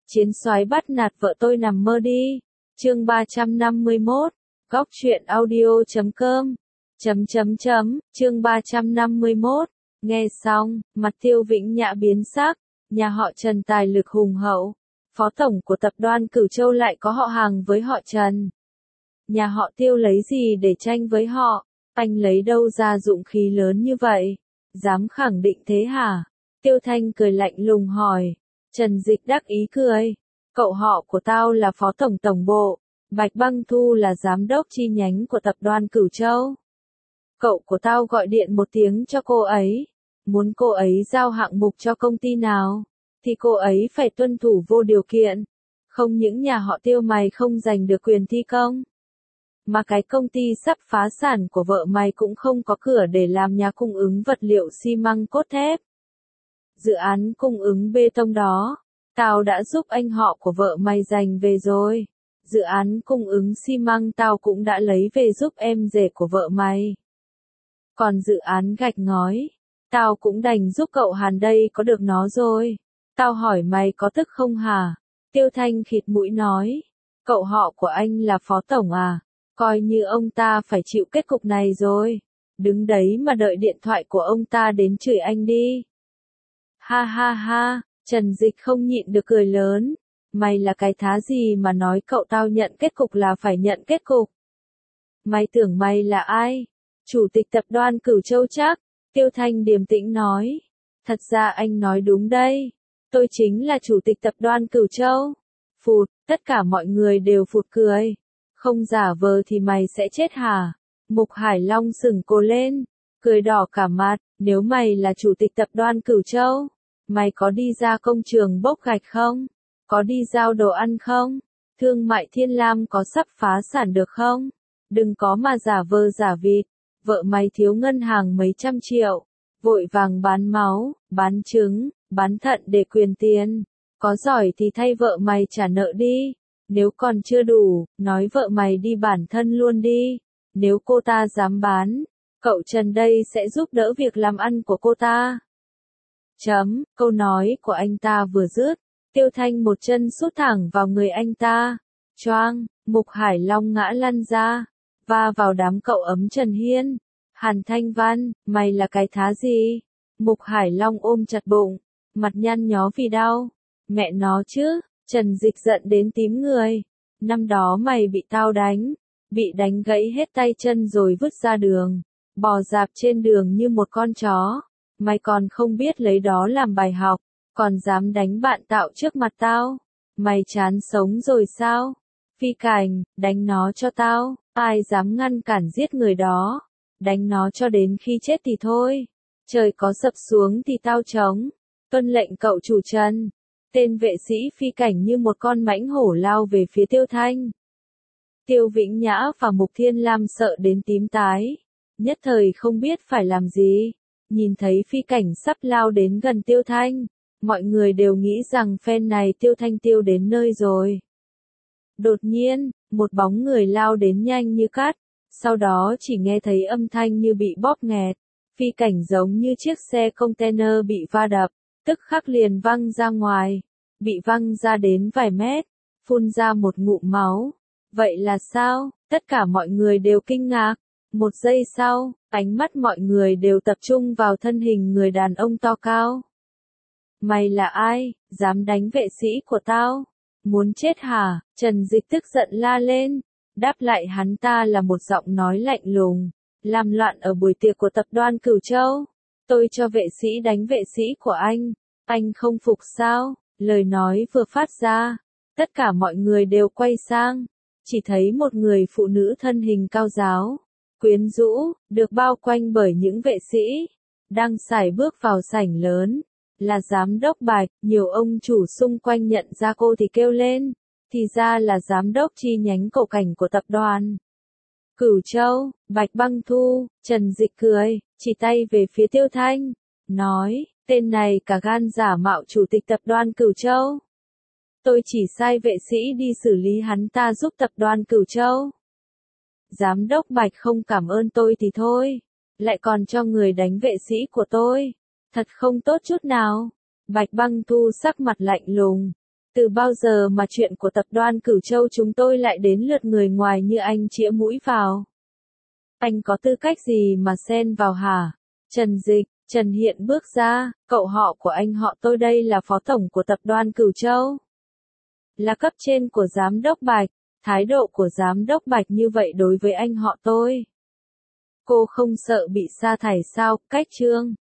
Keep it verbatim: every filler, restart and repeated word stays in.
Chiến soái bắt nạt vợ tôi nằm mơ đi. Chương ba trăm năm mươi mốt. Góc truyện audio chấm com. Chấm chấm chấm, chương ba trăm năm mươi mốt. Nghe xong, mặt Tiêu Vĩnh Nhã biến sắc, nhà họ Trần tài lực hùng hậu, phó tổng của tập đoàn Cửu Châu lại có họ hàng với họ Trần. Nhà họ Tiêu lấy gì để tranh với họ, anh lấy đâu ra dụng khí lớn như vậy, dám khẳng định thế hả? Tiêu Thanh cười lạnh lùng hỏi. Trần Dịch đắc ý cười, cậu họ của tao là phó tổng tổng bộ, Bạch Băng Thu là giám đốc chi nhánh của tập đoàn Cửu Châu. Cậu của tao gọi điện một tiếng cho cô ấy, muốn cô ấy giao hạng mục cho công ty nào, thì cô ấy phải tuân thủ vô điều kiện, không những nhà họ Tiêu mày không giành được quyền thi công, mà cái công ty sắp phá sản của vợ mày cũng không có cửa để làm nhà cung ứng vật liệu xi măng cốt thép. Dự án cung ứng bê tông đó, tao đã giúp anh họ của vợ mày giành về rồi. Dự án cung ứng xi măng tao cũng đã lấy về giúp em rể của vợ mày. Còn dự án gạch ngói, tao cũng đành giúp cậu Hàn đây có được nó rồi. Tao hỏi mày có tức không hả? Tiêu Thanh khịt mũi nói. Cậu họ của anh là phó tổng à? Coi như ông ta phải chịu kết cục này rồi. Đứng đấy mà đợi điện thoại của ông ta đến chửi anh đi. Ha ha ha, Trần Dịch không nhịn được cười lớn. Mày là cái thá gì mà nói cậu tao nhận kết cục là phải nhận kết cục? Mày tưởng mày là ai? Chủ tịch tập đoàn Cửu Châu chắc? Tiêu Thanh điềm tĩnh nói. Thật ra anh nói đúng đây. Tôi chính là chủ tịch tập đoàn Cửu Châu. Phụt, tất cả mọi người đều phụt cười. Không giả vờ thì mày sẽ chết hả? Mục Hải Long sừng cổ lên, cười đỏ cả mặt. Nếu mày là chủ tịch tập đoàn Cửu Châu, mày có đi ra công trường bốc gạch không? Có đi giao đồ ăn không? Thương mại Thiên Lam có sắp phá sản được không? Đừng có mà giả vờ giả vịt. Vợ mày thiếu ngân hàng mấy trăm triệu. Vội vàng bán máu, bán trứng, bán thận để quyền tiền. Có giỏi thì thay vợ mày trả nợ đi. Nếu còn chưa đủ, nói vợ mày đi bản thân luôn đi. Nếu cô ta dám bán, cậu Trần đây sẽ giúp đỡ việc làm ăn của cô ta. Chấm, câu nói của anh ta vừa dứt. Tiêu Thanh một chân sút thẳng vào người anh ta. Choang, Mục Hải Long ngã lăn ra, va vào đám cậu ấm Trần Hiên. Hàn Thanh Văn, mày là cái thá gì? Mục Hải Long ôm chặt bụng, mặt nhăn nhó vì đau. Mẹ nó chứ, Trần Dịch giận đến tím người. Năm đó mày bị tao đánh, bị đánh gãy hết tay chân rồi vứt ra đường, bò rạp trên đường như một con chó. Mày còn không biết lấy đó làm bài học, còn dám đánh bạn tạo trước mặt tao. Mày chán sống rồi sao? Phi Cảnh, đánh nó cho tao, ai dám ngăn cản giết người đó. Đánh nó cho đến khi chết thì thôi. Trời có sập xuống thì tao chống. Tuân lệnh cậu chủ Trần. Tên vệ sĩ Phi Cảnh như một con mãnh hổ lao về phía Tiêu Thanh. Tiêu Vĩnh Nhã và Mục Thiên Lam sợ đến tím tái. Nhất thời không biết phải làm gì. Nhìn thấy Phi Cảnh sắp lao đến gần Tiêu Thanh, mọi người đều nghĩ rằng phen này Tiêu Thanh tiêu đến nơi rồi. Đột nhiên, một bóng người lao đến nhanh như cắt, sau đó chỉ nghe thấy âm thanh như bị bóp nghẹt. Phi Cảnh giống như chiếc xe container bị va đập, tức khắc liền văng ra ngoài, bị văng ra đến vài mét, phun ra một ngụm máu. Vậy là sao? Tất cả mọi người đều kinh ngạc. Một giây sau, ánh mắt mọi người đều tập trung vào thân hình người đàn ông to cao. Mày là ai, dám đánh vệ sĩ của tao? Muốn chết hả? Trần Dịch tức giận la lên. Đáp lại hắn ta là một giọng nói lạnh lùng. Làm loạn ở buổi tiệc của tập đoàn Cửu Châu. Tôi cho vệ sĩ đánh vệ sĩ của anh. Anh không phục sao? Lời nói vừa phát ra, tất cả mọi người đều quay sang. Chỉ thấy một người phụ nữ thân hình cao ráo, quyến rũ, được bao quanh bởi những vệ sĩ, đang sải bước vào sảnh lớn. Là giám đốc Bạch. Nhiều ông chủ xung quanh nhận ra cô thì kêu lên. Thì ra là giám đốc chi nhánh cổ cảnh của tập đoàn Cửu Châu, Bạch Băng Thu. Trần Dịch cười, chỉ tay về phía Tiêu Thanh, nói, tên này cả gan giả mạo chủ tịch tập đoàn Cửu Châu. Tôi chỉ sai vệ sĩ đi xử lý hắn ta giúp tập đoàn Cửu Châu. Giám đốc Bạch không cảm ơn tôi thì thôi, lại còn cho người đánh vệ sĩ của tôi. Thật không tốt chút nào. Bạch Băng Thu sắc mặt lạnh lùng. Từ bao giờ mà chuyện của tập đoàn Cửu Châu chúng tôi lại đến lượt người ngoài như anh chĩa mũi vào? Anh có tư cách gì mà xen vào hả? Trần Dịch, Trần Hiện bước ra, cậu họ của anh họ tôi đây là phó tổng của tập đoàn Cửu Châu. Là cấp trên của giám đốc Bạch, thái độ của giám đốc Bạch như vậy đối với anh họ tôi. Cô không sợ bị sa thải sao, cách trương?